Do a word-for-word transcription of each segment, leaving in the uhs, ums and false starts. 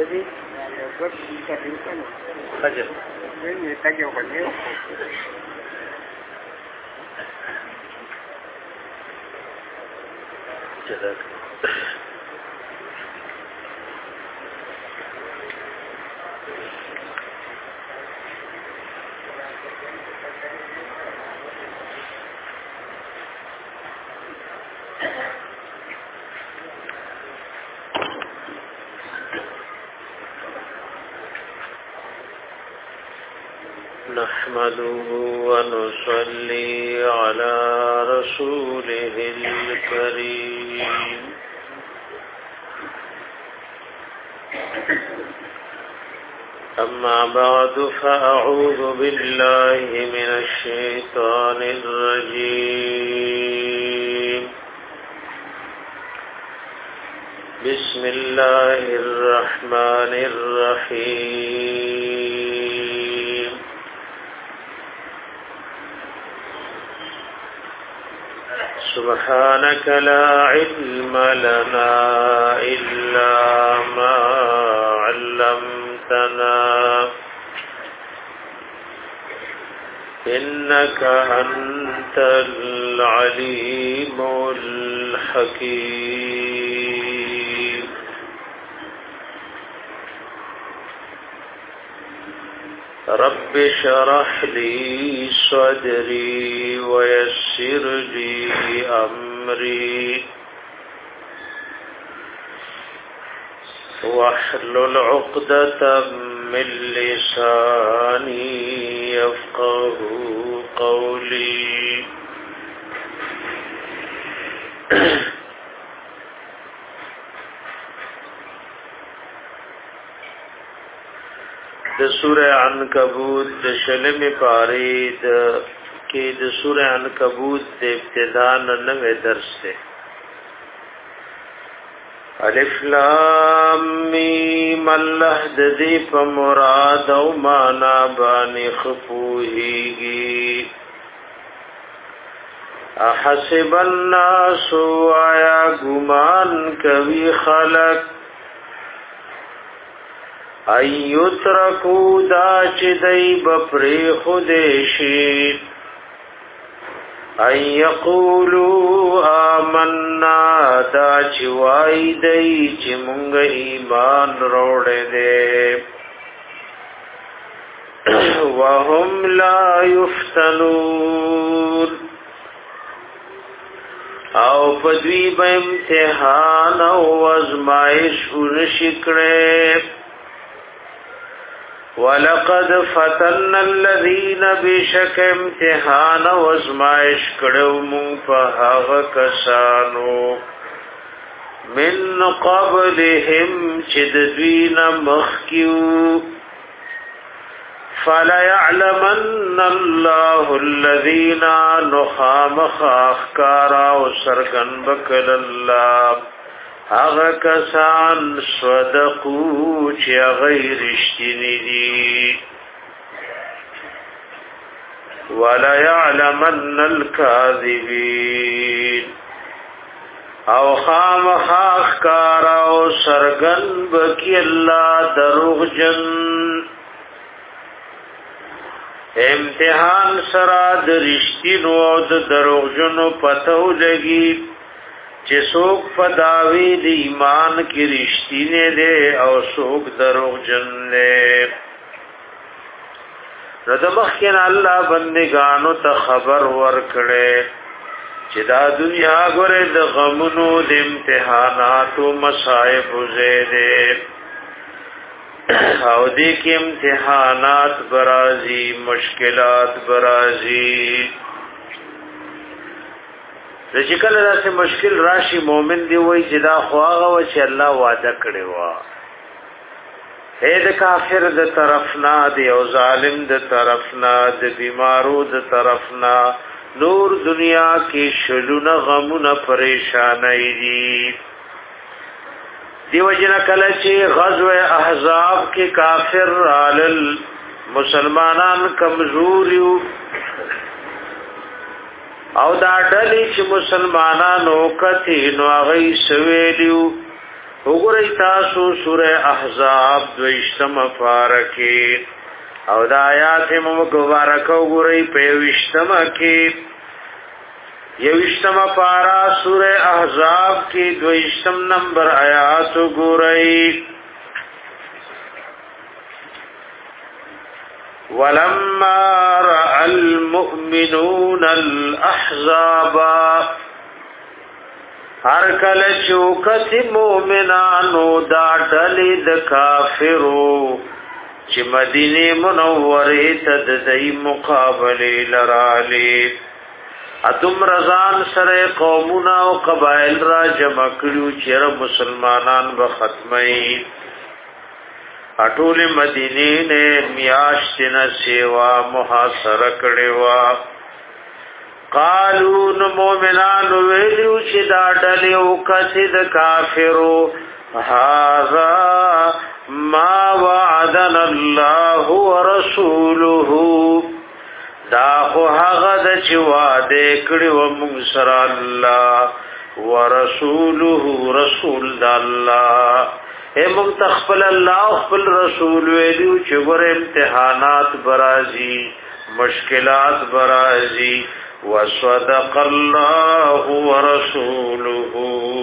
دي وقت تقريبا خجل وين تاجي وغنيه جزاك نحمده ونصلي على رسوله الكريم أما بعد فأعوذ بالله من الشيطان الرجيم بسم الله الرحمن الرحيم سبحانك لا علم لنا إلا ما علمتنا إنك أنت العليم الحكيم رب اشرح لي صدري ويسر لي أمري واحلل عقدة من لساني يفقه قولي د سوره عنکبوت د شلم پارید کې د سوره عنکبوت د ابتدا نوې درس ده الف لام میم الله د دې په مراد او معنا باندې خپوهيږي احسب الناس آیا ګمان کوي خلق ایترکو دا چې دای بپری خودشی ای یقولوا آمنا دا چې وای دی چې مونږ ایمان وروړې دي وهم لا یفتنون او پدوی به امتحان او ازمائش ونشکړي ولقد فتن الذين بشك امتحان وازمائش کړو مون په هغه کسانو من قبلهم چې د دوی نه مخکیو فلا يعلمن الله الذين نخامخ اخکارا او سرګن بکل الله هغه کسان صدقو چې غیر اشتنی دي ولا يعلمن الكاذبين او خامخ اخکار او سرګن بکی الله دروغجن امتحان سره د رښتینو او د دروغجنو پتو لګي چې څوک په داوی د ایمان کې رښتینه دي او څوک دروغجن دي رضمخین الله بندگانو ته خبر ورکړي چې دا دنیا ګره د غمونو د امتحانات او مصائب زیاده او دې کې امتحانات برازي مشکلات برازي د چې کله داسې مشکل راشي مؤمن دی وای چې دا خواغه و چې الله وعده کړی و اې د کافر د طرفنا دی او ظالم د طرفنا د بیمارو د طرفنا نور دنیا کې شلونه غمونه پریشانای دي دیو جن کله چې غزوه احزاب کې کافر رال مسلمانان کمزوریو او دا ډلې چې مسلمانانو کتی نو هغه سویلیو وګورئ تاسو سوره احزاب دویشتم پارکه او د آیات مبارک وګورئ په وشتم کې یوشتم پارا سوره احزاب کې دویشتم نمبر آیات وګورئ ولما رأى المؤمنون الأحزاب هر کله چوکت مومنانو دا ډلې د کافرو چې مدینه منوره ته د دې مقابله لراله اتم رضان سره قومونه او قبایل را جمع کړو چې مسلمانان به ختمي اټول مدینه نه میاشتنه سیوا محاصره کړي وا قالو نو مومنان ویلو چې دا ډلې او کسد کافرو هاذا ما وعدنا الله ورسوله دا خو هغه د چې وعده کړی و موږ سره الله ورسوله رسول د الله اے موږ تخپل الله خپل رسول ویلو چې ور امتحانات برازي مشکلات برازي وصدق الله ورسوله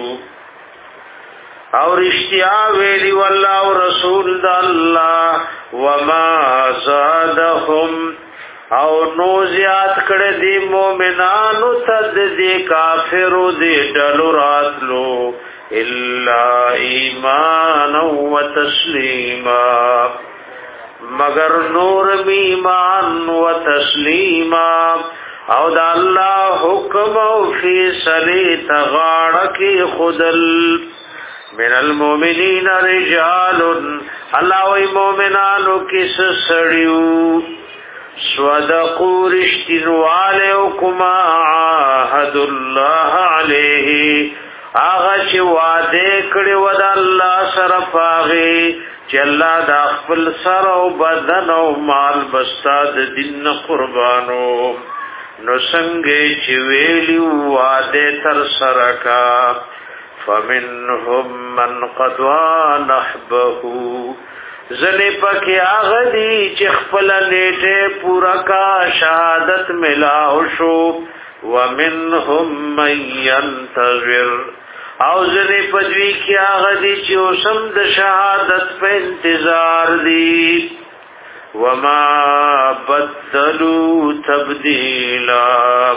او رشتیا ویلی والله او رسول د الله وما زادهم او نو زیات کړه دی مومنانو تد دی کافرو دی ډلو راتلو الا ایمان و تسلیما مگر نور ایمان و تسلیما او دا الله حکم او فیصله تغاړه کی خودل من المؤمنین رجال الله وی مومنانو کس سړیو صدقوا رشتنواله او کما عهد الله علیه هغه چې وعده کړی و د الله سره پاغي چې الله د خپل سره او بدن او مال بستاد دین قربانو نو څنګه چې ویلی وعده تر سره کا فمنهم من قضى نحبه زنی پکی آغدی چی خپل نیٹے پورا کا شہادت ملاو شو ومنهم من ينتظر او زنی پدوی کی آغدی چی اسم د شہادت پہ انتظار دی وما بدلوا تبدیلا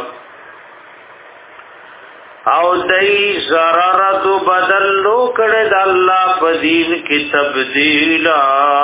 او دای zarar دو بدل لو کړه د الله په دین کې تبدیلا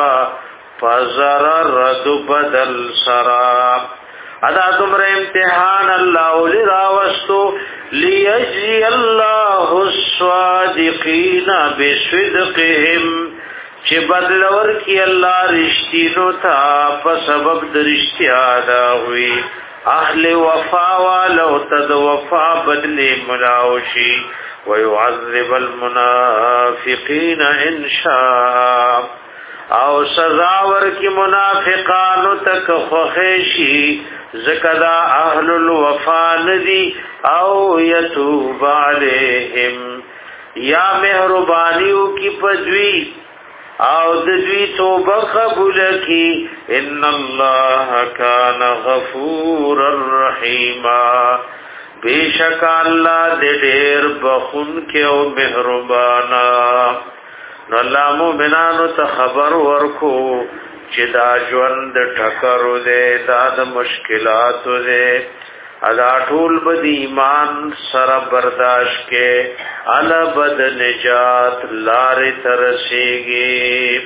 فزرر دو بدل سرا ادا تمره امتحان الله ولرا واستو ليجزي الله الصادقين بصدقهم چې بدل ورکی الله رښتینو ته په سبب د رښتیا دا وي اهل وفا ولو تد وفا بدل ملاوشي ويعذب المنافقين ان شاء او سزا ورکی منافقانو تک خوخشي زکدا اهل الوفا ندي او يتوب عليهم یا مهربانیو کی پدوی او د دوی توبه قبول کی ان الله کان غفور الرحیم بیشک الله دې ډېر بخون کې او مهربانا نو الله مومنانو ته خبر ورکو چې دا ژوند ټکرو دې دا د مشکلاتو دې ادا ټول بد ایمان سره برداشت کې ال بد نجات لار ترسيږي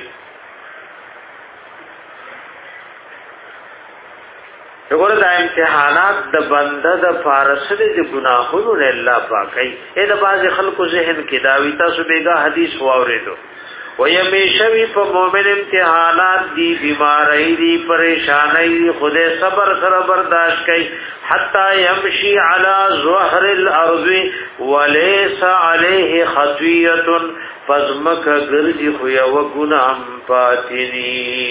وګوره دا امتحانات د بنده د فارسه د ګناهونو له الله پاکي اې د باز خلکو ذهن کې دا وی تاسو بیګه حدیث واورېدو ويمیشوی په مؤمن امتحانات دی بیماری دی پریشانی دی خدای صبر سره برداشت کوي حتا يمشي على ظهر الارض وليس عليه خطيه فزمک ګرځي خو یو ګنام پاتینی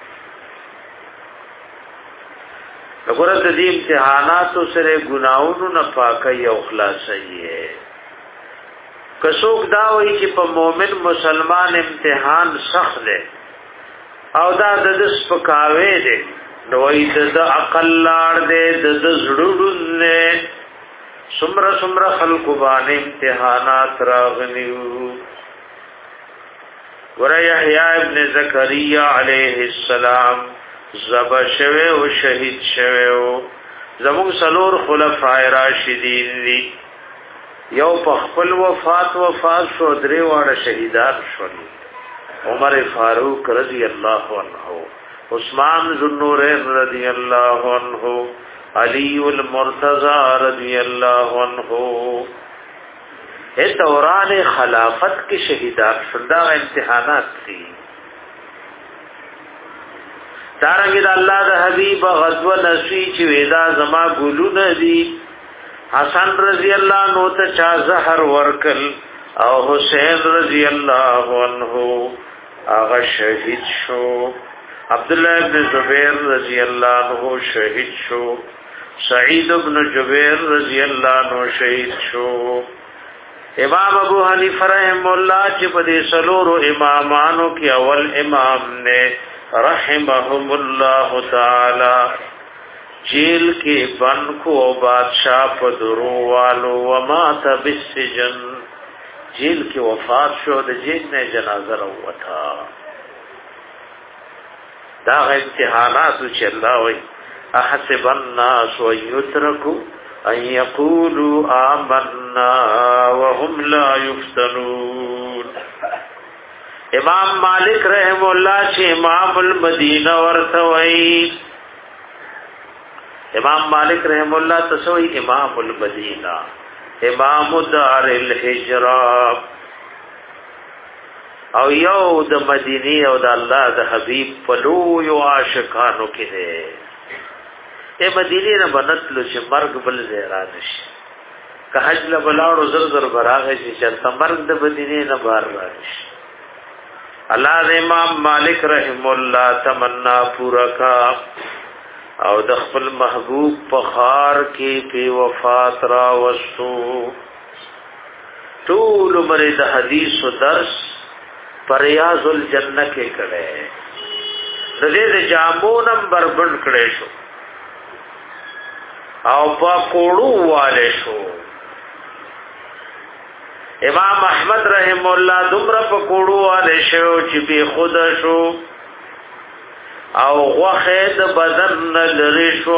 وګوره د دې امتحاناتو سره ګناونو نه پاکي او خلاصي کڅوک دا وایي چې په مؤمن مسلمان امتحان سخت دی او دا د سپکاوي دی نو وایي د عقل لار دی د زړه نه سمره سمره خلق باندې امتحانات راغلیو. ور یحیی ابن زکریا علیہ السلام زب شوه او شهید شوه. زمون سلور خلفای راشدین دی یو په خپل وفات وفات شو درې واړه شهیدان شول. عمر فاروق رضی الله عنه، عثمان ذوالنورین رضی الله عنه، علی المرتضی رضی الله عنه. اے دوران خلافت کی شهیدان شدا امتحانات تھی. دارنګ د الله د حبیب غزوه نسی چې ودا زما ګلونه دي. حسن رضی اللہ عنہ ته چا زهر ورکل او حسین رضی اللہ عنہ هغه شهید شو. عبد الله ابن زبیر رضی اللہ عنہ شهید شو. سعید ابن جبیر رضی اللہ عنہ شهید شو. امام ابو حنیفه رحم الله چې په دې سلورو امامانو کې اول امام نے رحمهم الله تعالی جیل کې بن کو بادشاہ په درو والو ومات بالسجن، جیل کې وفات شو، د جیل نه جنازه راوتا. دا امتحانات چې الله وي احسب الناس ويتركوا ان يقولوا آمنا وهم لا يفتنون. امام مالک رحم الله چې امام المدینه ورته وایي. امام مالک رحم الله تسوی امام المدینہ، امام دار الهجرہ، او یو د مدینی او د الله د حبیب پلو یو عاشقانو کې ده. اے مدینی نه بنتلو چې مرګ بل زیرا نشي. که حج له بلاړو زر زر براغه چې چرته مرګ د مدینی نه بار راشي. الله د امام مالک رحم الله تمنا پورا کا او د خپل محبوب په خار کې په وفات را وستو. ټول عمر د حدیث او درس پریاض الجنه کې کړه. د دې د جامو نمبر بند کړي شو او په کوړو والے شو. امام احمد رحم الله دومره په کوړو والے شو چې به خود شو او غوخه د بدن لری شو.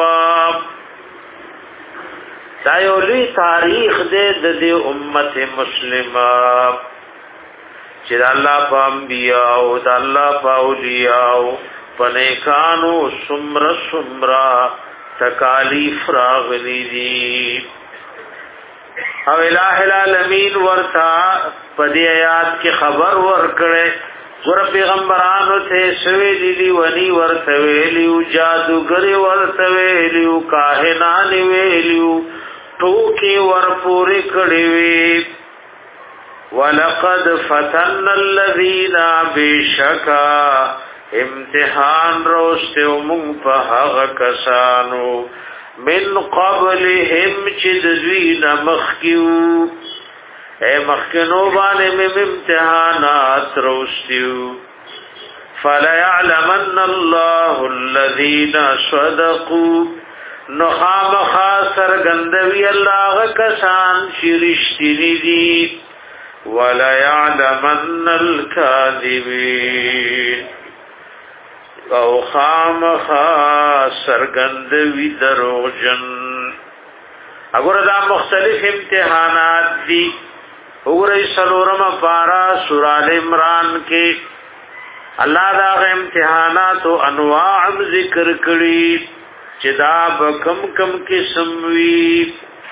دا یو لوی تاریخ دې د دې امت مسلمه چې الله په انبیاء او د الله په اولیاء او په نیکانو سمر سمرا تکالیف راغلي دي. او الہ العالمین ورتا په دې آیات کې خبر ورکړي. ور پیغمبرانو ته سوي دي ونی ورته ویلیو، جادوګری ورته ویلیو، کاهنان ویلیو، ټوکی ور پوری کړی وی. ولقد فتن الذين بشکا امتحان روسته مون په هغه کسانو من قبلهم چې دوی نه مخکیو. اے مخکنو باندې مم امتحانات روستیو. فلا يعلمن الله الذين صدقوا نخام خاسر گندوی الله کسان شرشتنی دی. ولا يعلمن الكاذبين او خام خاسر گندوی دروغجن. اگر دا مختلف امتحانات دی. وګورئ سلورم پارا سورہ ال عمران کې الله دا امتحانات او انواع ذکر کړي چې دا بکم کم قسم وی.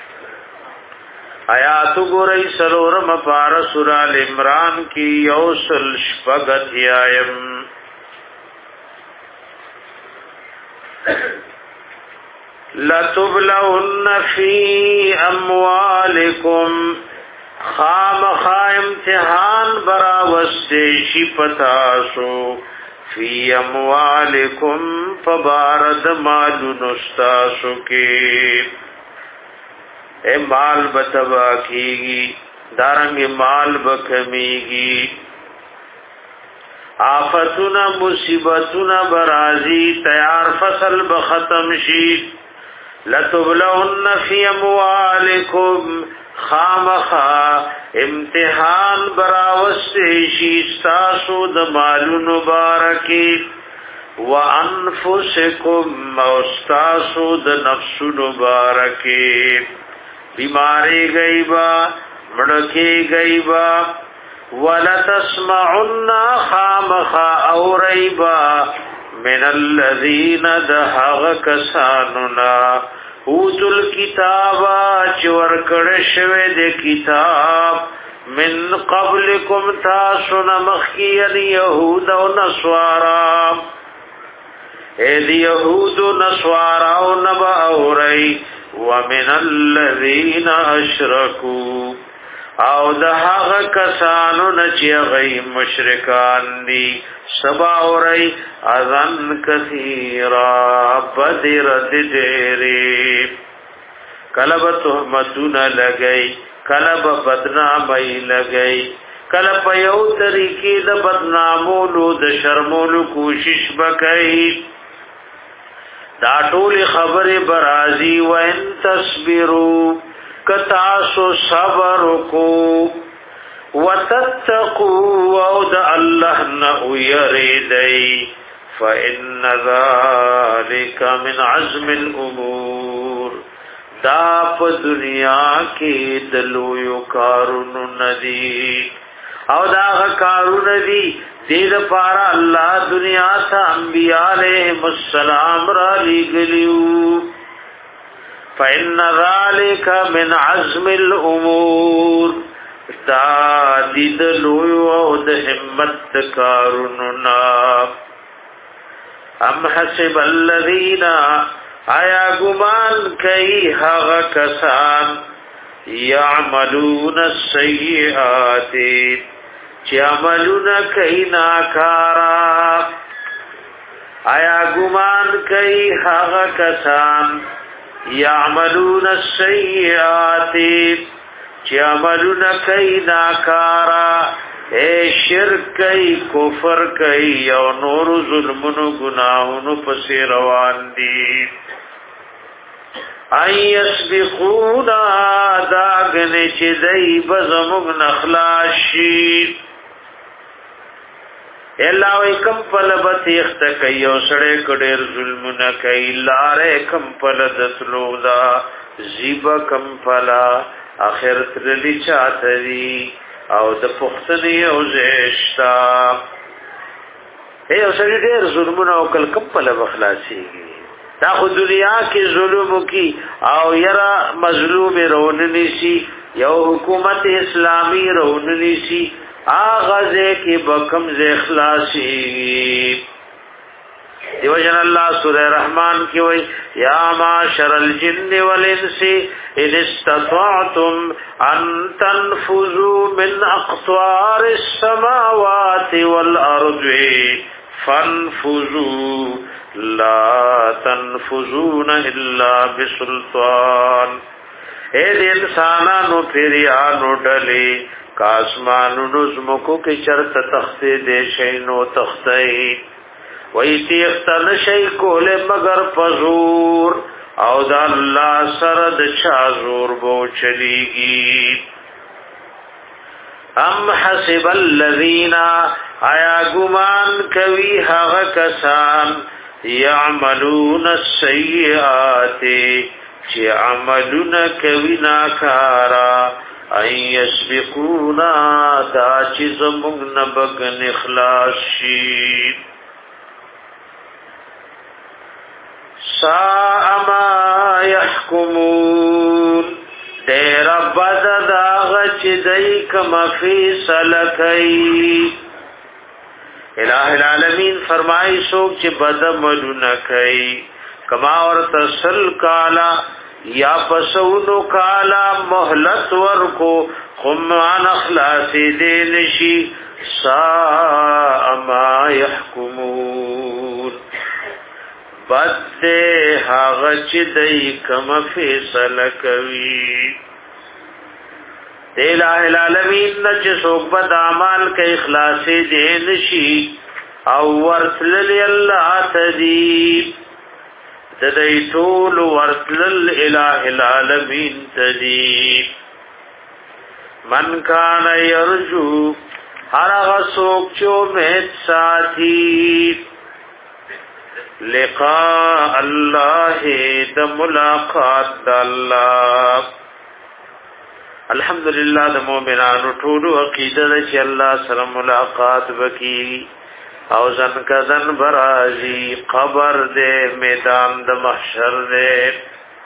آیات وګورئ سلورم پارا سورہ ال عمران کې یوسل شپږ ایایم. لَتُبْلَوُنَّ فِي أَمْوَالِكُمْ خامخا امتحان براوستی شی پتاسو فی اموالکم فبارد مالو نستاسو کی. اے مال بتبا کیگی دارنګ مال بکمیږي آفتنا مصیبتنا برازی تیار فصل بختم شي لتبلون فی اموالکم خامخا امتحان براوسته شي تاسو د مالونو مبارکی وانفسکم موستاسو د نفسونو مبارکی بیماری گئیبا مڑکی گئیبا ولتسمعن خامخا اوریبا من الذین دهغ کساننا اوتل کتابا چور کڑشوے دے کتاب من قبلکم تاسن مخین یهود و نسوارا اید یهود و نسوارا و نبا اوری ومن الذین اشرکو او د هغه کسانو نه چې غي مشرکان دي سبا اوري اذن کثیرا بدر دېری کلب تهمتون لګي کلب بدنامي لګي کلب یو طریقې د بدنامولو د شرمولو کوشش وکړي دا ټول خبره برازي وان تصبروا کتاسو صبر کو وتتقوا او د الله نه یریدای فان ذلک من عزم الامور دا په دنیا کې د لویو کارونو ندي او دا کارونه دي دې لپاره الله دنیا ته انبیاء علیهم السلام را لګلیو فإن ذلك من عزم الأمور دا دید لویو او د همت کاروننا ام حسب الذین آیا گمان کئی حغ کسان یعملون السیئات چی عملون کئی ناکارا آیا گمان کئی حغ کسان یعملون السیئات چی عملون کئی ناکارا اے شرک کئی کفر کئی یو نور ظلمنو گناہنو پسی روان دی این یسبقونا داگنی چی دی بزمگ نخلاشی اللہ وی کم پل بتیخت کئی او سڑے کڑیر ظلمون کئی لارے کم پل دتلو دا زیب کم پلا آخرت للی چاہتری او د پختنی او زیشتا اے او سڑی دیر ظلمون او کل کم پل بخلاسی گی دا خود دنیا کی ظلمو کی او یرا مظلوم روننی سی یو حکومت اسلامی روننی سی آغازے کی بکم زی اخلاصی دیو جن اللہ سورہ رحمان کی وئی یا معاشر الجن والانس ان استطعتم ان تنفذوا من اقطار السماوات والارض فانفذوا لا تنفذون الا بسلطان اے دی انسانانو پیریانو ڈلی کاسمانو نظمکو کی چرت تختی دے شینو تختی وی تیختن شی کولے مگر پزور او دا اللہ سرد چازور بو چلیگی ام حسب الذین آیا گمان کوي هغه کسان یعملون السیئات چې عملونه کوي ناکارا ای یسبقونا دا چې زموږ نه بګن اخلاص شي ساء ما يحكمون دیر بد داغ چی دی کم فیصل کئی الہ العالمین فرمائی سوک چی بد ملو نکئی کما ورتسل کالا یا پسونو کالا محلت ورکو خمان اخلاصی دینشی ساء ما يحكمون بد دے حاغ چی دی کم فیصل کوي الہ العالمین چې څوک بد اعمال کوي اخلاص دې نشي او ورتل الله تدی تدی ټول ورتل الہ العالمین تدی من کان یرجو هر هغه څوک چې امید ساتي لقاء الله د ملاقات الله. الحمدلله د مؤمنانو ټول عقیده ده چې الله سره ملاقات وکي او ځن کدن برازي قبر دې میدان د محشر دې.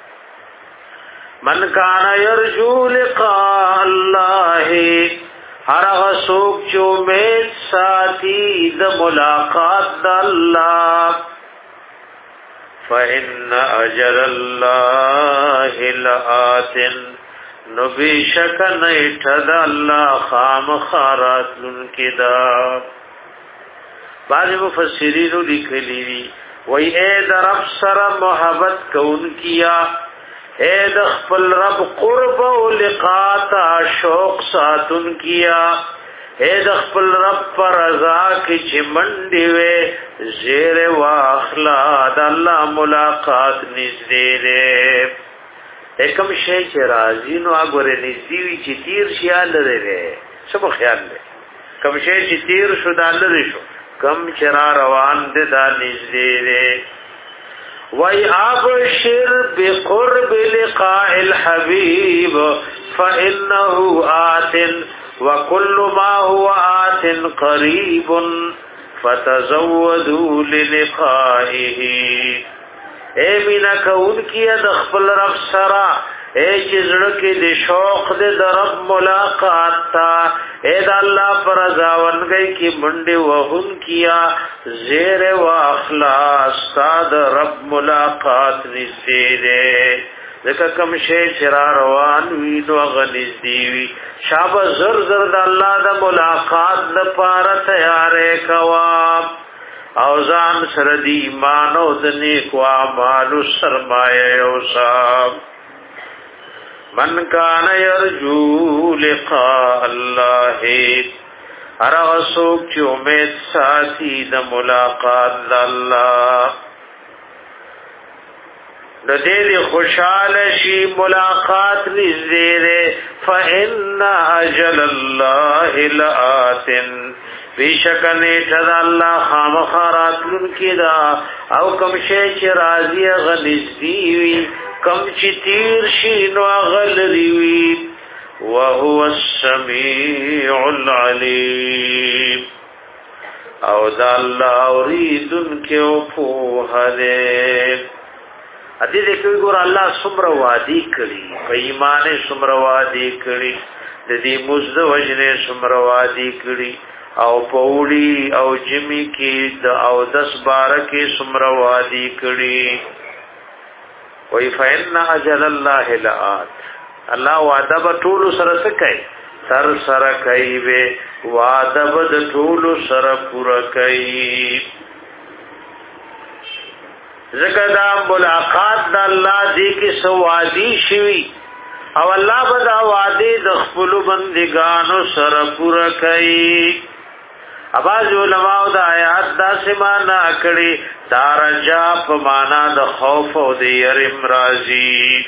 من کان یرجو لقاء الله هر هغه څوک چې امید ساتي د ملاقات د الله فإن أجل الله لآت نو بیشک نیٹھد اللہ خام خارات لنکدا. بعض مفسرینو لکلی دی وی اے در رب سر محبت کون کیا اے دخپل رب قرب و لقاتا شوق ساتن کیا اے دخپل رب پر رضا کی چمنڈی وے زیر واخلا دا اللہ ملاقات نزدے دے. ایکم شے چه رازی نو آگوره نزدیوی چه تیر شیال لده ده سبو خیال ده کم شے چه تیر شو دا لده شو کم چرا روان ده دا نزدے ده. وی آبشر بقرب لقاء الحبیب فإنه آت وكل ما هو آت قريب فتزودوا للقائه. اے مینا کون کیا د خپل رب سرا اے چزړه کې د شوق د رب ملاقات تا اے د الله پر ځاونګي کې منډه وهن کیا زیر واخلا استاد رب ملاقات نږدې ده. ځکه کوم شی چې را روان وي نو غنځ دیوي شاب زر زر د الله د ملاقات لپاره تیارې کوا او ځان سره دی ایمان او د نیکو اعمالو سرمایه او صاحب. من کان یرجو لقاء الله هر هغه څوک چې امید ساتي د ملاقات د الله د دې خوشاله شي ملاقات نږدې. فإن أجل الله لآت بیشکن ایٹھد اللہ خامخارات لنکی دا او کم شے چی راضی غنزدیوی کم چی تیر شین و غلریوی وهو السمیع العلیم او دا اللہ اوریدن کے اپوہ دے. ادی دیکھوی گور اللہ سمر وادی کری پا ایمان سمر وادی کری دی مزد وجن سمر وادی کری او پوڑی او جمی کی د او دس بارکی سمروادی کڑی. وی فإن أجل الله لآت اللہ وعدہ با طول سر سکئی سر سر کئی بے وعدہ با د طول سر پورا کئی. ذکر دا ملاقات دا اللہ دی کی سوادی شوی او اللہ با دا وعدی دخپلو بندگانو سر پورا کئی. اباز علماء دا آیات دا سمانا کڑی دا رجا پا مانا دا خوف و دا یرم رازی.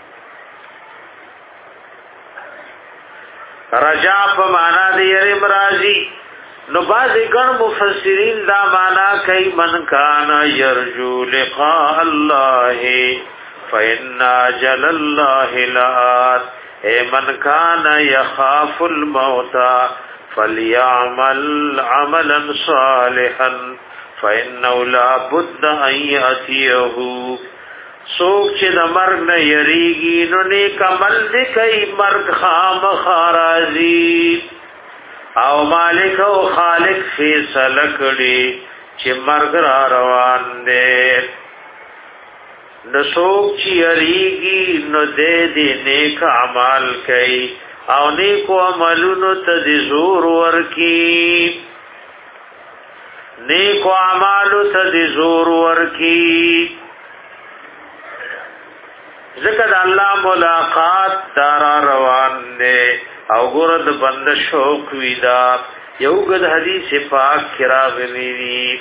رجا پا مانا دا یرم رازی نو باز گن مفسرین دا مانا کئی من کانا یرجو لقاء اللہ فإن أجل الله لآت اے من کانا یخاف الموتا فَلْيَعْمَلْ عَمَلًا صَالِحًا فَإِنَّهُ لَا بُدَّ أَنْ يَأْتِيَهُ. سوک چې د مرګ نه یریږي نو نیک عمل دې کوي مرګ خامخا راځي او مالک او خالق فیصله کړي چې مرګ را روان دی. نو سوک چې یریږي نو دې دې نیک عمل کوي او نیکو عملونو ته د زور ورکی نیکو عملو ته د زور ورکی. ذکر اللہ ملاقات دارا روان دے او ګور د بند شوق ویدا یو غد حدیث پاک کرا غنی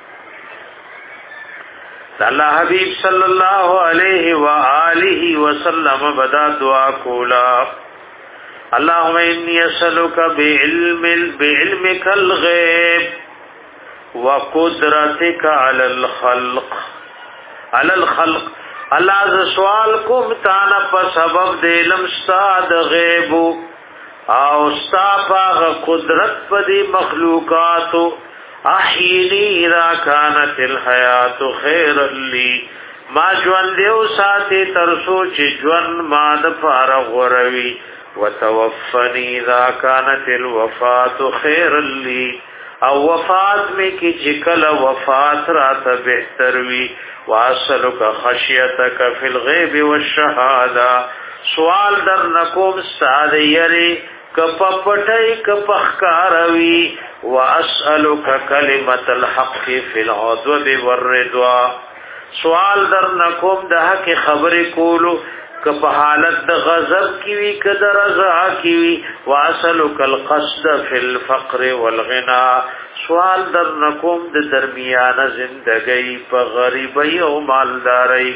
الله حبیب صلی الله علیه و آله وسلم بدا دعا کولا اللهم انی اسالک بعلم بعلمک الغیب وقدرتک علی الخلق علی الخلق الله ز سوال کوم تانا په سبب د علم ستاد غیب او ستا په قدرت په دي مخلوقات احینی اذا کانت الحیات خیر لی ما جوان دیو ساتی ترسو چی جوان ما دفارغ وروی وتوفنی اذا کانت الوفات خیر لی او وفات میں کی چکل وفات رات بہتر وی واسلک خشیتک فی الغیب والشہادہ سوال در نکوم ساد یری کپ پټای کپ خکاروي واسالک کلمت الحق فی العدو والرضا سوال در نکوم د حق خبرې کولو کپ حالت د غضب کی وی کد رضا کی وی واسالک القصد فی الفقر والغنا سوال در نکوم د درمیانه زندګی په غریبی او مالداري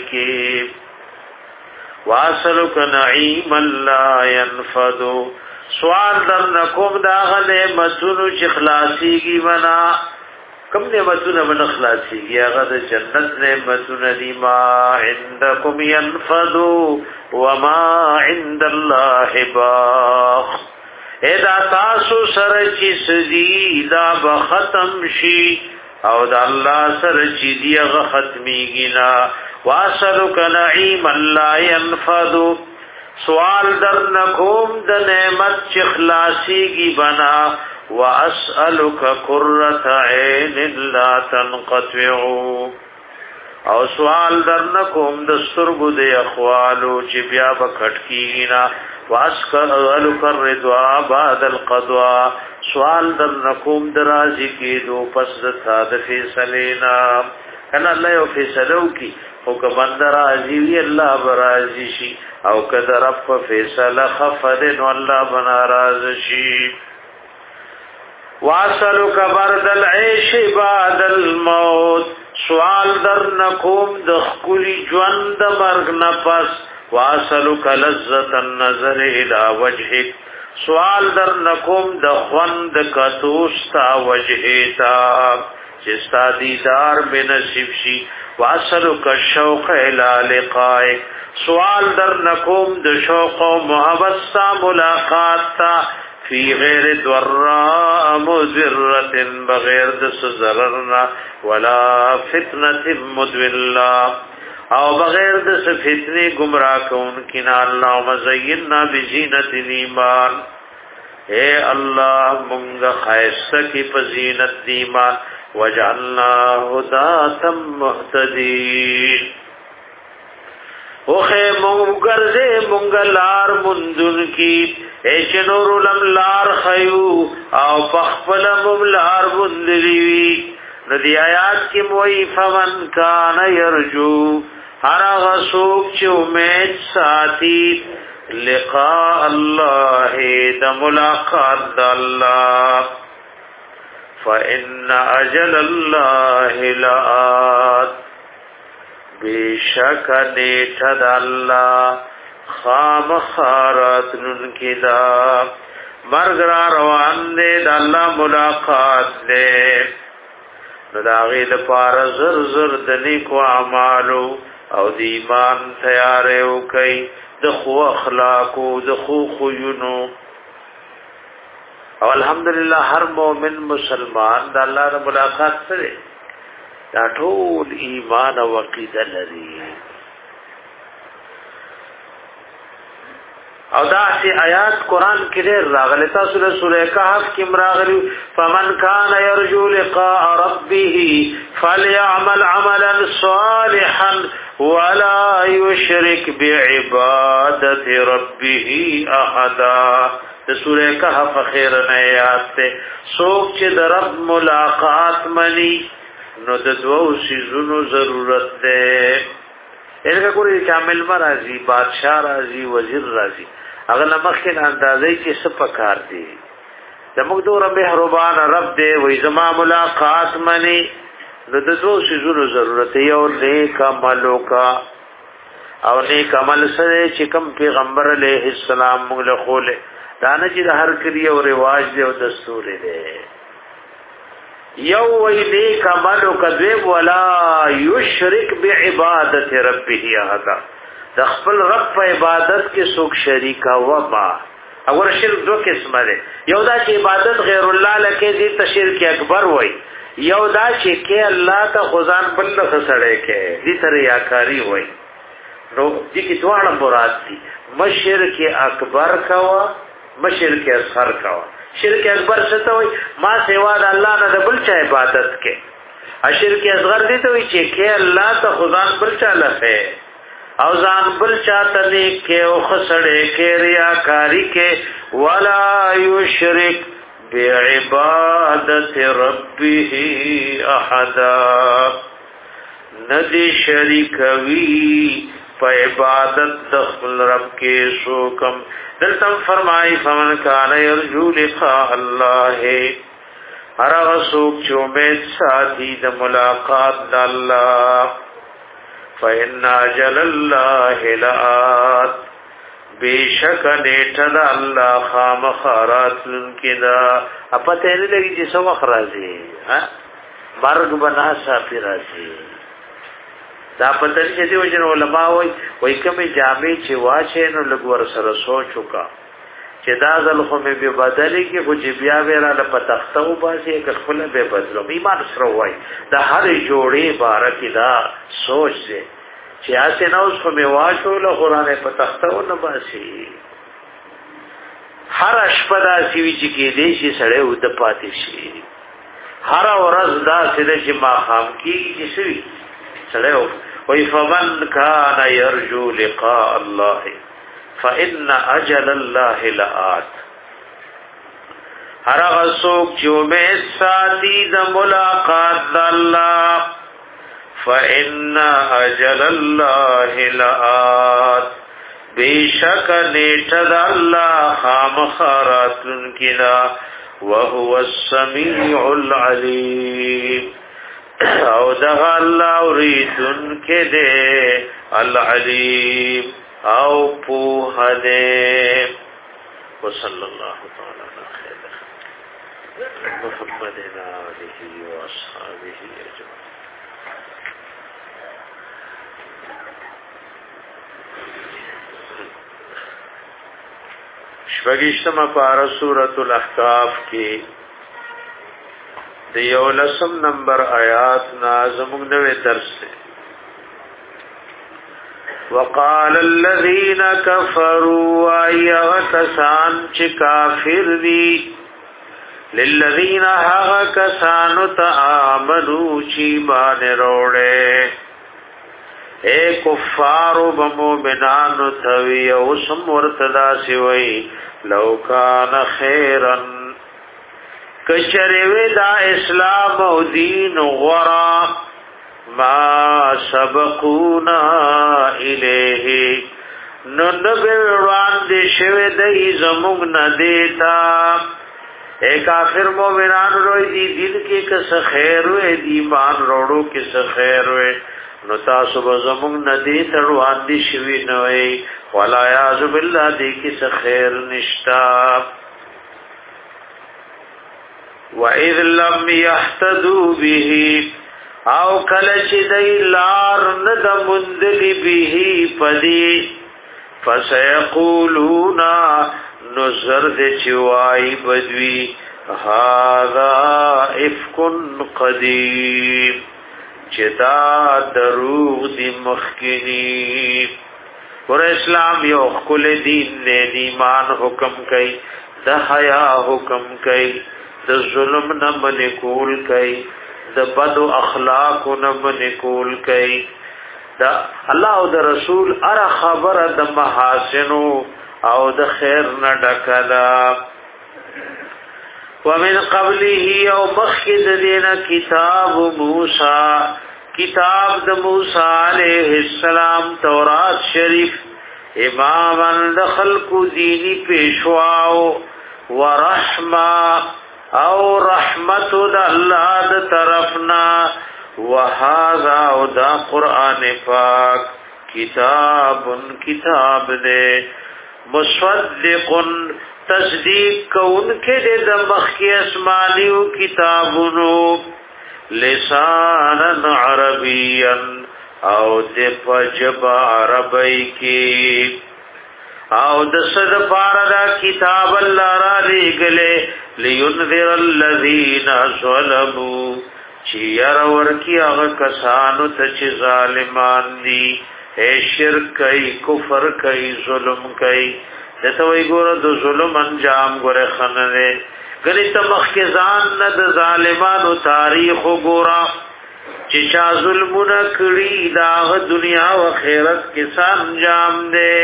کې واسالک نعیم لا ينفد سوال در نکوم دا غنه متونو چې خلاصيږي بنا کوم نعمتونه من خلاصيږي هغه د جنت نعمتونه دي ما عندكم ينفذ وما عند الله باق اذا تاسو سره چې سدي دا به ختم شي او دا الله سره چې دی هغه ختميږي نا واسلک نعیم لا ينفذ سوال در نکوم د نعمت چ خلاصی کی بنا واسالک قرۃ عین لا تنقطع او سوال در نکوم د سترګو د اخوالو چې بیا بکټ کینا واسالک الرضا بعد القضاء سوال در نکوم د راضی کی دو پس د ساده فیصلینا کله الله یو فیصلو کی او که بندر راضی وی الله برازی شي او که در رب فیصله خفد نو الله بنا راضی شي واسلک برد العيش بعد الموت سوال در نکوم د خکلی ژوند مرګ نه پس واسلک لذت النظر الى وجهک سوال در نکوم د خوند کتوستا وجهتا چستا دیدار بنصیب شي واسلک الشوق الى لقائک سوال در نکوم د شوق او محبت سا ملاقات تا فی غیر ضراء مضرۃ بغیر د ضررنا ولا فتنه مضلہ او بغیر د فتنه گمراه کون کنا اللهم زینا بزینت ایمان اے اللہ مونږ خیسته کی فزینت ایمان وجعلنا هداة مهتدین اوخه مونږ ګرځې مونږ لار مندون کی اے چنور لم لار خیو او پخپل مم لار مندلی ندی آیات کی موئی فمن کان یرجو هر غسوک چه امید ساتی لقاء اللہ دا ملاقات دا اللہ فإن أجل الله لآت بیشک نیٹھد اللہ خام خارت ننکی دا مرگ را روان دے دا اللہ ملاقات دے نداغی دا پارا زر زر دنی کو عمالو او دی ایمان تیاریو کئی دخو اخلاقو دخو خیونو او الحمدللہ ہر مومن مسلمان دا اللہ نے ملاقات سرے دا ټول ایمان و عقیدہ لري او دا سی آیات قرآن کی دیر راغلی تاسو له سورہ کہف کی مراغلی فمن کان یرجو لقاء ربه فلیعمل عملا صالحا ولا یشرک بعبادت ربه احدا سورہ کہف خیر نیات تے سوک چه در رب ملاقات منی نو د دوو سیزونو ضرورت ده الکه کوری کامل مرضی بادشاہ راضی وزیر راضی هغه نمخین اندازې کې څه پکار دي د موږ دور مهربان رب دې وې زما ملاقات منی نو د دوه شیزونو ضرورت یو نیک عمل وکا او نیک عمل سره چې کوم پیغمبر علیه السلام موږ له خوله دانه چې د هر کلی او رواج دی او دستور دی یو وی نیک عمل وکدوی ولا یشرک بعبادت ربه احد د خپل رب په عبادت کې څوک شریک و ما اور شرک دو قسمه ده یو دا چې عبادت غیر الله لکه دې ته شرک اکبر وای یو دا چې کې الله ته خدان بل خسړې کې دې تر یاکاری وای نو دې کې دواړه مراد دي مشرک اکبر کوا مشرک اصغر کوا شرک اکبر څه ته وای ما سیوا د الله نه د بل چا عبادت کې اشرک اصغر دې ته وای چې کې الله ته خدان بل چا لته او ځان بل چا ته کې او خسړې کې ریاکاری کې ولا یشرک بعبادت ربه احد ندی شریک وی په عبادت د خپل رب کې شو کم دلتم فرمائی فمن کان یرجو لقاء الله هر رسوک چې امید ساتي د ملاقات د الله فإن أجل الله لآت بیشک نیټه د الله خامخارات لنکدا اپته نه لګي چې سو خرازي ها مرګ بنا صافي راځي دا پته چې دی وجه علماء وای وای کومه جامع چې واچې نو لګور سره سوچ وکا چې دا ځل خو مې به بدلې کې خو چې بیا ورا له پتختو باسي یک خپل به بدلو ایمان سره وای دا هر جوړې بارک دا سوچ دې چې اسه نو خو مې واچو له قرآن پتختو نه باسي هر شپدا سی چې کې دې شي سړې ود پاتې شي هر ورځ دا چې ما خام کې چې شي سړیو وی فمن کان یرجو لقاء الله فإن أجل الله لآت هر هغه څوک چې امید ساتي د ملاقات الله فإن أجل الله لآت بیشک نیټه د الله خامخاراتن کلا وهو السميع العليم او دغه الله اوریدن کې دې العلیم او په دې وصلی الله تعالی علی خیر محمد علیه و اصحابہ اجمعین شپږشتمه پارا سورۃ الاحقاف کې دیو لسم نمبر آیات نازمون نوے درس ہے وقال الذين كفروا ايها كسان چ کافر دی للذین ها کسان تآمنوا چی مان روڑے اے کفار و مومنان توی او سم ورتدا سوی لو کان خیرن کچروی دا اسلام او دین غرا ما سبقونا الیه نو نبیوان دی شوی دی زمونگ ندیتا اے کافر مومنان روی دی دل کی کس خیر وی دی مان روڑو کس خیر وی نو تاسو بزمونگ ندیت روان دی شوی نوی ولا یعذب اللہ دی کس خیر نشتا وَإِذْ لَمْ يَحْتَدُوا بِهِ او کلچ دی لار ند مندلی به پدی فسيقولون نظر د چوای بدوی هذا افک قدیم چدا دروغ دی مخکنی ور اسلام یو خل دین نے ایمان حکم کئ د حیا حکم کئ د ظلم نه منکول کئ د بد اخلاق نه منکول کئ دا الله او د رسول اره خبره د محاسن او د خیر نه ډکلا ومن قبله او مخکد دینا کتاب موسی کتاب د موسی علیہ السلام تورات شریف امامن د خلق دینی پیشواو ورحمه او رحمت د الله د طرفنا وهذا او دا قران پاک کتاب کتاب دے مصدق تصدیق کون کے دے د مخی اسمانیو کتابونو لسانا عربیا او دے پجب عربی کی او د صد پاردا کتاب اللہ را لے گلے لینذر الذین ظلموا چیر ورکی اغا کسانو تچ ظالمان دی اے شرک کئی کفر کئی ظلم کئی دتوئی گورا دو ظلم انجام گورے خننے گلی تمخ کے زان ند ظالمانو تاریخ گورا چچا ظلمون کری داغ دنیا و خیرت کسان انجام دے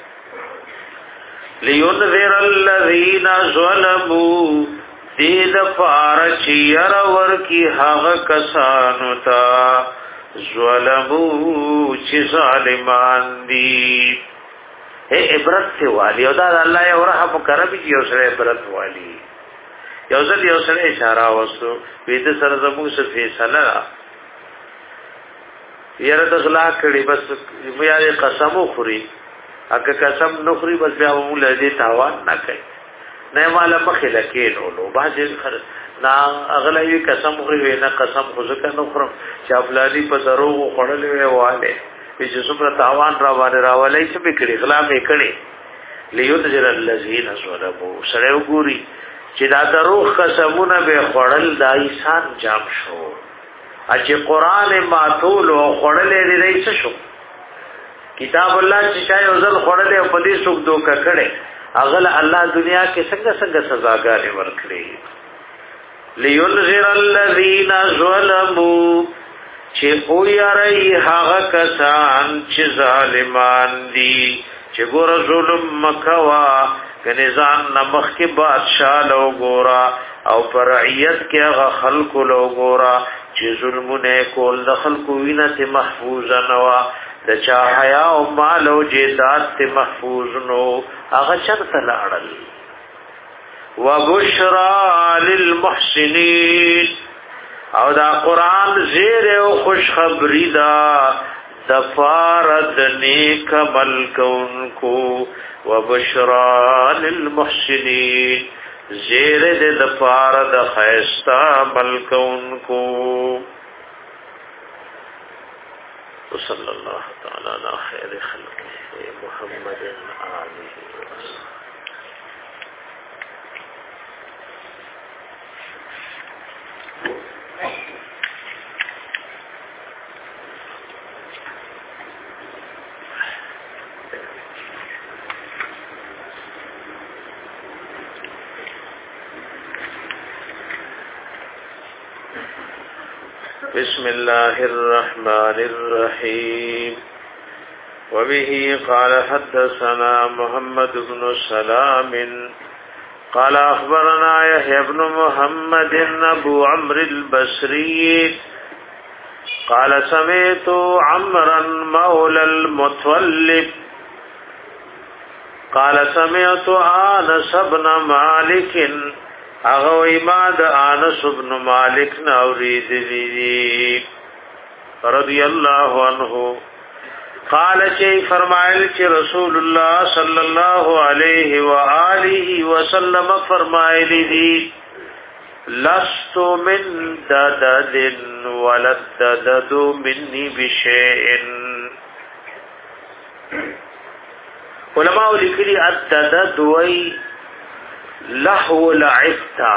لینذر الذین ظلموا دید پارچی ارور کی حق کسانو تا ظلمو چی ظالمان دی اے عبرت سے والی او دا اللہ یا ورحم کرمی یو سر عبرت والی یو ذل یو سر اشارہ وستو وید سر زمون سے فیصلہ یرد اغلا کڑی بس میاری قسمو خوری اکا قسم نخوری بس بیا مول دی تاوان نہ کئی نه مالا مخی لکی نولو بازی خر نا اغلوی قسم خوری نا قسم خوزکا نخورم چا فلانی پا دروغو خورلوی والی بیچی سمرا تاوان راوانی راوالی چا بکڑی غلامی کڑی لیونجر اللذین ظلمو سڑیو گوری چی دا دروغ قسمون بے خورل دا ایسان جام شو اچی قرآن ماتولو خورلی دی دیس شو کتاب اللہ چی چاہی ازل خورلی و پدی سک دوکا کڑی اغل الله دنیا کې څنګه څنګه سزاګانې ورکړي لينذر الذين ظلموا چې او یاري هغه کسان چې ظالمان دي چې ګور ظلم مکوا کنيزان نمخ کې بادشاہ لو ګورا او پرعیت کې هغه خلق لو ګورا چې ظلمونه کول د خلق وینه ته محفوظ نه وا د چا حیا او مال او جیدات ته محفوظ نو هغه چرته لاړل وبشرى للمحسنين او دا قران زیر او خوش خبری دا دفارد نیک عمل کونکو وبشرى للمحسنين زیر د دفارد خیستا عمل کونکو صلی اللہ تعالی علی خیر خلقه محمد آله بسم الله الرحمن الرحيم وبه قال حدثنا محمد بن سلام قال أخبرنا يحيى بن محمد أبو عمرو البصري قال سمعت عمرا مولى المتولب قال سمعت آنس بن مالك اغه ایماد انس بن مالک نورید دی رضی اللہ عنہ قال چه فرمایل چې رسول الله صلی الله علیه و آله وسلم فرمایلی دی لست من ددد ولددد مني بشيء علماء لیکلي الددد وی لحو لعبتا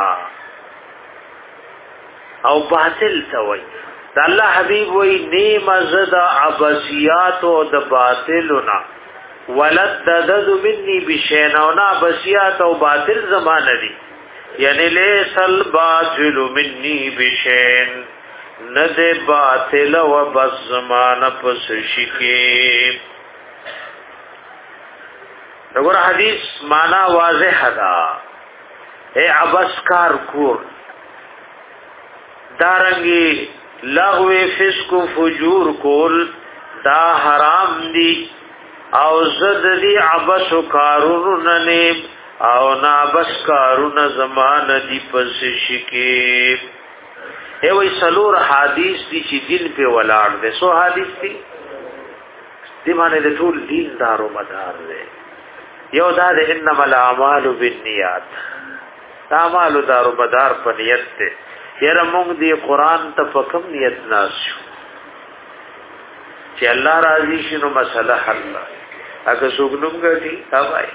او باطل توي دا الله حبيب وي نیم زد عباسيات او د باطلنا ولددد مني بشينونا عباسيات او باطل زمانه دي یعنی ليس الباطل مني بشين ند باطل و بس زمانه پس شکی دغه حدیث معنا واضح ده اے عبس کار کور دارنگی لغو فسق و فجور کول دا حرام دی او زد دی عبس کارون نیم او نابس کارون زمان دی پس شکی ایوی سلور حدیث دی چی دین پہ ولاړ دے. سو حدیث دی دی معنی دی طول دین دارو مدار دے. یو دا دے انما الاعمال بالنیات، اعمال دارو مدار پا نیت دے. یرا مونگ دی قرآن تا پا کم نیت ناسیو چی اللہ راضی شنو مسئلہ حل اگر سوگنم گٹی اب آئی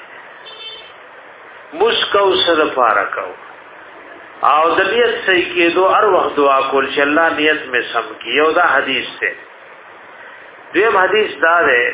مسکو صد پارکو او د نیت صحیح کېدو هر وخت دعا کول چې الله نیت می سم کی. یو دا حدیث ته دویم حدیث دا ده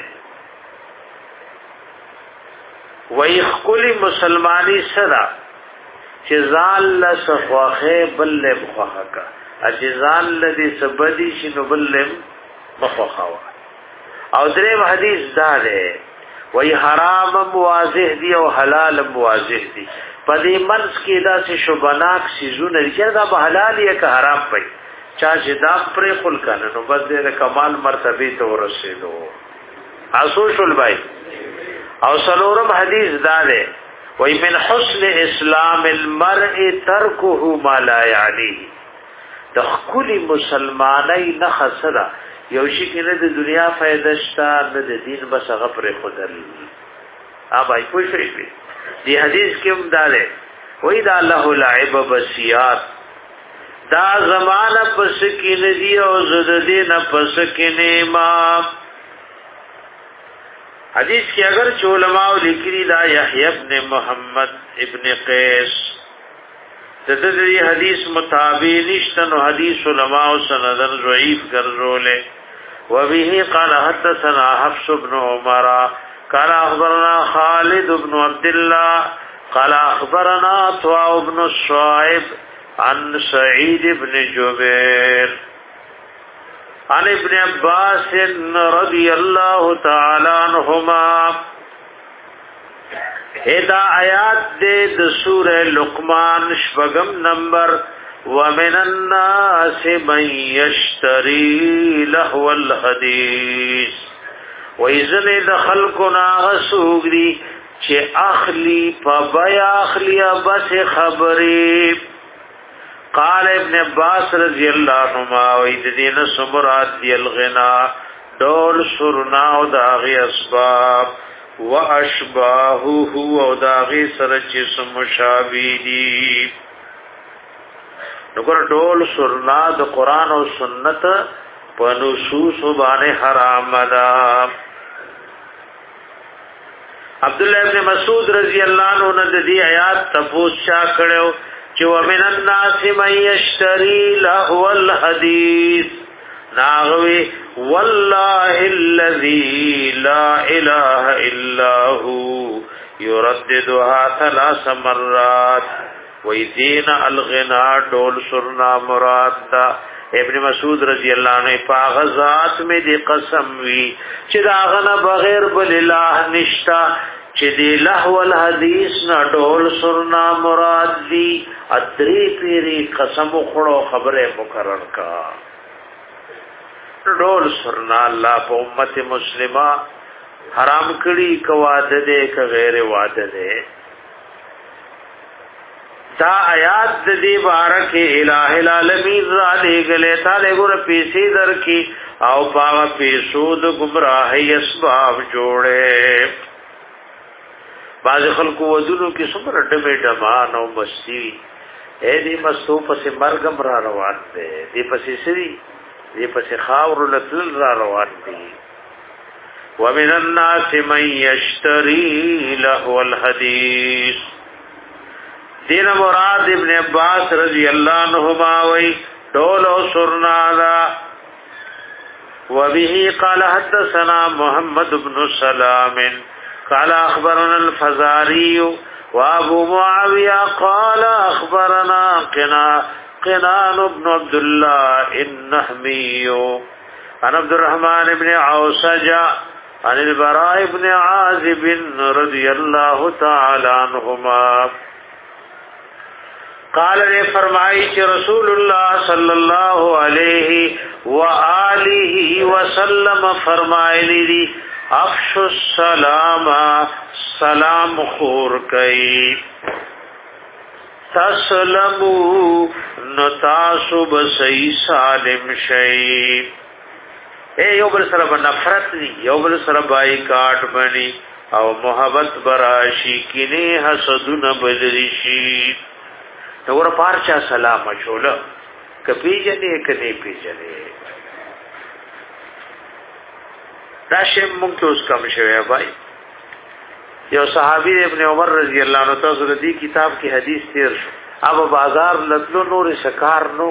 وای خلی مسلمانی صدا چې ځان له صفاخه بل مخه کا اجزان لدی سبدی شنو بل مخه او دریم حدیث دا ده وای حرام واضح دی او حلال واضح دی. پدې منځ کې دا چې شوبناک سيزونه چې دا به حلال یا که حرام پي چا چې دا پرې خل کنه نو بس دې کمال مرتبه ته ورسېدو. اسوشل بای او سلورم حدیث دا ده وای من حسن اسلام المرء ترکه ما لا یعنی. د خپل مسلمانای نه خسره یو شي کې نه د دنیا فائدہ شته نه د دین بس غفر خدل. ابای پوه شئ دی حدیث کې هم داله وای دا الله لعب بسیات دا زمانہ پس کې ندی او زد دین پس کې نیما. حدیث کې اگر علماء لیکلي دا یحیی ابن محمد ابن قیس تدری حدیث مطابق نشتن حدیث علماء سندن ضعیف ګرځولې. وبه قال حدثنا حفص بن عمر قال اخبرنا خالد بن عبد الله قال اخبرنا طاء بن الصائب عن سعيد بن جبير عن ابن عباس رضي الله تعالى عنهما. ادا آیات دے د سورہ لقمان شپږم نمبر ومن الناس من يشتري لهو الحديث وَإِذَنِ دَخَلْكُنَا غَسُوگْرِي چه اخلی فبیا اخلی بس خبری. قال ابن عباس رضی اللہ عنہما ویددین سمرات دی الغنا دول سرنا و داغی اسباب و اشباہو و داغی سرچ سمشابی دی. نگر دول سرنا دا قرآن و سنت پنوسوس بانے حرام دا. عبداللہ ابن مسعود رضی اللہ عنہ نے دی آیات تفوس چا کړو چې ومن الناس من یشتری لهو الحدیث ناغوی والله الذی لا اله الا هو یرددها ثلاث مرات ویدین الغنا ډول سرنا مراد دا. ابن مسعود رضی اللہ عنہ پاغذات میں دی قسم وی چې دا غنا بغیر بل الہ نشتا چې دی لهو الحدیث نا ډول سرنا مراد دی. ادری پیری قسم خړو خبره مقرر کا ډول سرنا الله په امت مسلمه حرام کړي کواده دې ک غیر واده دې. دا آیات د دې بارکه الٰه العالمین را لګلې تعالی ګور پیسې درکې او پاو پیسو د گمراهي اسباب جوړې. باز خلکو ودونو کې څومره ډمه ډمان او مستی اې دې مستو پسې مرګم را روان دي دې پسې سری دې پسې خاور لتل را روان دي. ومن الناس من يشتري له الحديث دین مراد ابن عباس رضی اللہ عنہما وی دول و سرنا دا. وبه قال حدثنا محمد بن سلام قال اخبرنا الفزاري وابو معاوية قال اخبرنا قنا قنان بن عبد الله النحمي عن عبد الرحمن بن عوسج عن البراء بن عازب رضي الله تعالى عنهما قال نے فرمائی کہ رسول اللہ صلی اللہ علیہ وآلہ وسلم فرمائے لی افشو السلام سلام خور کئی تسلمو نتاسو بسی سالم شئی. اے یو بل سره نفرت دی، یو بل سره بایکاټ بنی او محبت براشی کینه حسدونه بدرشی. نور پارچا سلام چولا کپی جنې کدی پی جنې داشه مونږ اوس کم شوی بھائی. یو صحابی ابن عمر رضی اللہ عنہ تاسو د دې کتاب کې حدیث تیر شو. اب بازار لتلو نور شکار نو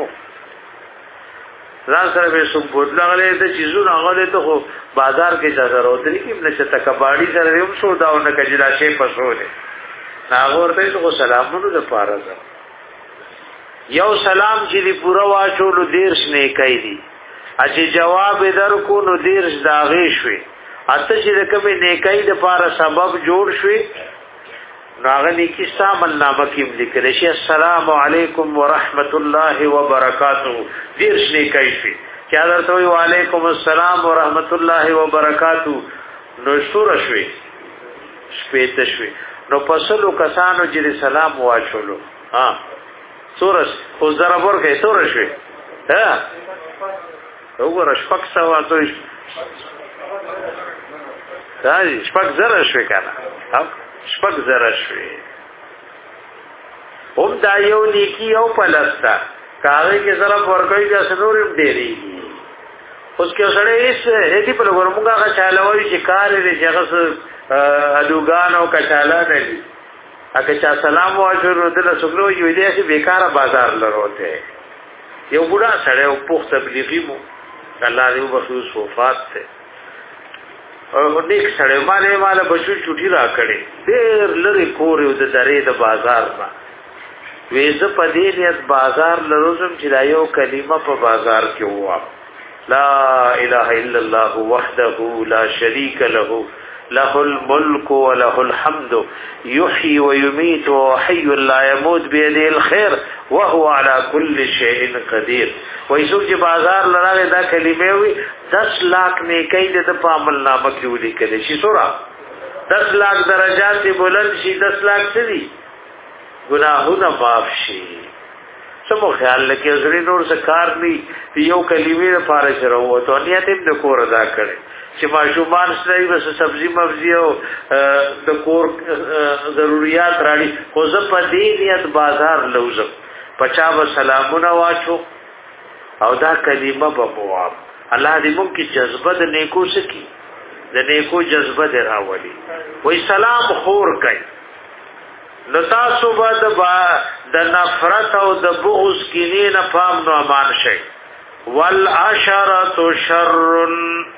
ځان سره به سم بوتلغلې د چیزونو هغه ته خو بازار کې ځای ورته کې نشه تکباړي سره هم شو داونه کجلا شي پښوله ناغه ورته ته سلامونو د پاره ده. یو سلام چې دی پورا واچولو دیرش نه کوي دي اچي جواب درکو نو دیرش داغې شوي اته چې کومه نیکای د پاره سبب جوړ شوي ناغه نیکی سامل نامه کې لیکل شي السلام علیکم ورحمت الله وبرکاتہ دیرش نیکای شي چا درته وی وعلیکم السلام ورحمت الله وبرکاتہ نو شور شوي شپې شوي نو پسلو کسانو چې سلام واچولو ها سورش خو زره ورکه سورش وي ها وګوره شپږ سوه دوی دا شپږ زره شوي کنه شپږ زره شوي هم دا یو نیکی یو پلستا کاغی کې زره ورکوي دا سنورم ډېری اوس کې سره هیڅ هدي په لور موږ هغه چالووي چې کار لري چې هغه ادوګان او کچاله نه دي اګه چا سلام واجو دل سګلو یو دې چې بیکاره بازار لروته یو بوډا سره او پوخ تبلیغی مو الله دې وبخښو وفات ته او نیک سره مالې مال بشو چټي را کړي ډېر لري کور یو د درې د بازار ما وېزه په دې نیت بازار لروزم چې دا یو کلمه په بازار کې ووا لا اله الا الله وحده لا شريك له له الملك وله الحمد يحيي ويميت وحي لا يموت بيده الخير وهو على كل شيء قدير. وایسو چې بازار لراغه دا کلمه وي دس لاکھ نیکي د په عمل نامه کې ولیکل شي سورہ دس لاکھ درجات بلند شي دس لاکھ سړي ګناهونه معاف شي. سمو خیال لکه زړه نور څه کار نه یو کلمې لپاره شروع وته نیت دې د کور ادا کړي چې ماشومان سره بس سبزی مبزی او د کور ضرورت راړي خو زه په دې نیت بازار لوزم پچا و سلامونه واچو او دا کلمه په مواب الله دې مونږ کې جذبه د نیکو سکی د نیکو جذبه دې راولي وای سلام خور کوي نو تاسو به د نفرت او د بغض کینې نه پام نو امان شي. والعشرة شر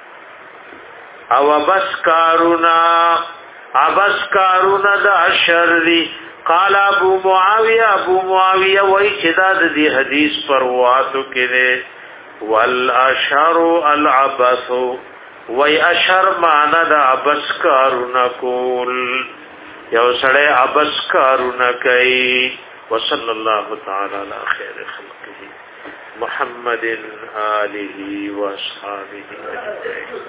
او بس کارونا ابس کارونا د شر دی. قال ابو معاویہ ابو معاویہ وای چې دا د دې حدیث پرواتو کې ده والاشر العبث وای اشر معنا د ابس کارونا کول یو سړی ابس کارونا کوي. وصلی الله تعالی علی خیر خلقه محمد آله و اصحابہ اجمعین.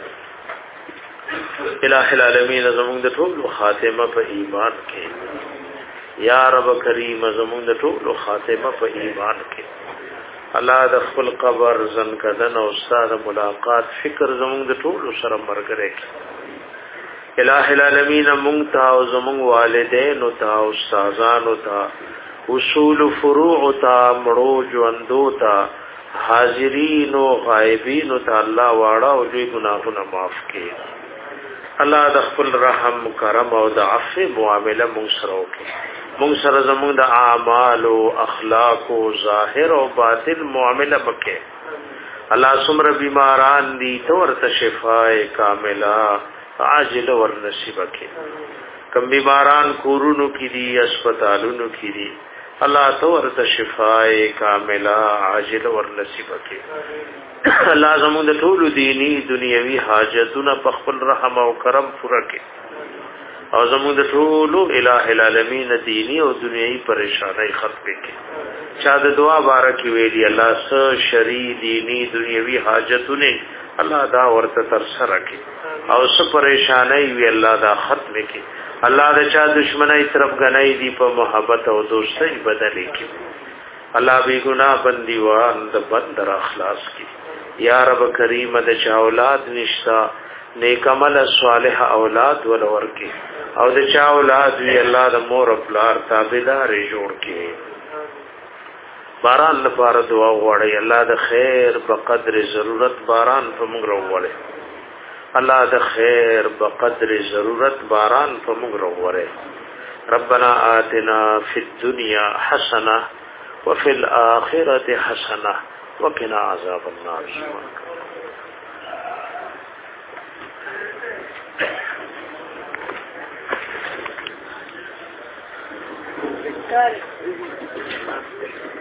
الہ العالمین زمون د ټول خاتمه په ایمان کې یا رب کریم زمون د ټول خاتمه په ایمان کې الله د خپل قبر زن کدن او استاد ملاقات فکر زمون د ټول سره مرګره کې الہ العالمین مونږ ته او زمون والدین او ته استادان او ته اصول فروع ته مړو ژوندو ته حاضرین او غایبین ته الله واړه او دوی ګناهونه معاف کړي. الله د خپل رحم کرم او د عفو معامله مونږ سره وکړي. مونږ سره زموږ د اعمال او اخلاق او ظاهر او باطن معامله وکړي. الله سمره بیماران دي تو ورته شفای کامله عاجل ور نصیب کړي. کم بیماران کورونو کې دي هسپتالونو کې دي الله تو ورته شفای کامله عاجل ور نصیب کړي. الله زموږ د ټول دینی دنیوي حاجتونه په خپل رحم او کرم پوره کړي او زموږ د ټول الہ العالمین دینی او دنیوي پریشانای ختم کړي. چا د دعا بارک ویلي الله س شری دینی دنیوي حاجتونه الله دا ورته تر سره کی او څه پریشانای وی الله دا ختم کی الله دا چا دشمنای طرف غنای دی په محبت او دوستۍ بدلې کی الله بی گناہ بندیوان د بندر اخلاص کی یا رب کریم د چا اولاد نشتا نیک عمل صالح اولاد ولور کی او د چا اولاد وی الله د مور خپل تابعدار جوړ کی باران لپاره دعا غواړي الله د خیر په قدر ضرورت باران په موږ راوړي الله د خیر په قدر ضرورت باران په موږ راوړي ربنا آتنا فی الدنيا حسنه وفي الاخره حسنه وقنا عذاب النار Got it.